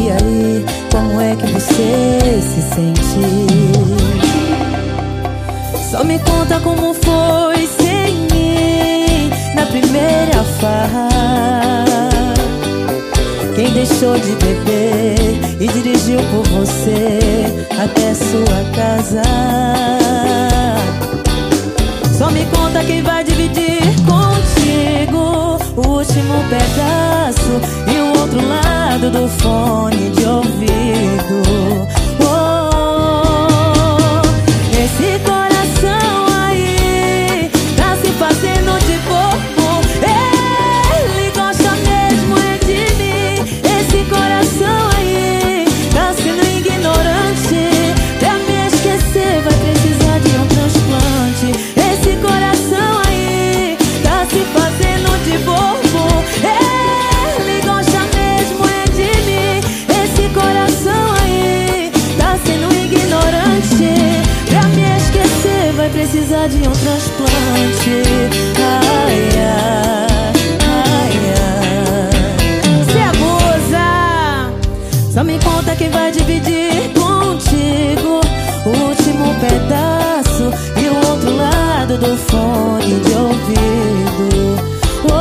E aí, como é que você se sente? Só me conta como foi sem mim na primeira farra. Quem deixou de beber e dirigiu por você até sua casa. Só me conta quem vai dividir contigo o último pedaço e o outro lado do fone de ouvido. Oh, esse coração aí tá se fazendo de bobo. Ele gosta mesmo é de mim. Esse coração aí tá sendo ignorante. Pra me esquecer vai precisar de um transplante. Esse coração aí tá se fazendo de bobo. Ele gosta mesmo é de mim. Esse coração aí tá sendo ignorante. Pra me esquecer vai precisar de um transplante. Ai, ai, ai, ai. Cê abusa. Só me conta quem vai dividir contigo o último pedaço e o outro lado do fone de ouvido. Oh,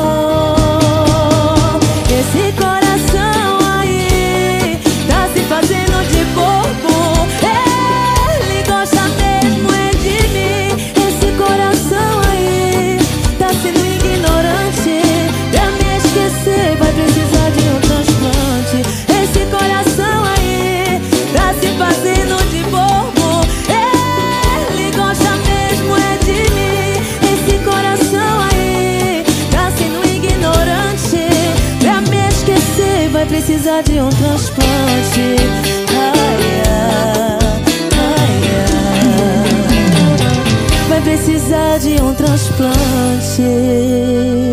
esse coração aí tá se fazendo de bobo. Ele gosta mesmo é de mim. Esse coração aí tá sendo ignorante. Pra me esquecer vai precisar de um transplante. Esse coração aí tá se fazendo de bobo. Ele gosta mesmo é de mim. Esse coração aí tá sendo ignorante. Pra me esquecer vai precisar de um transplante. Ai, ai, ai, ai. Vai precisar de um transplante.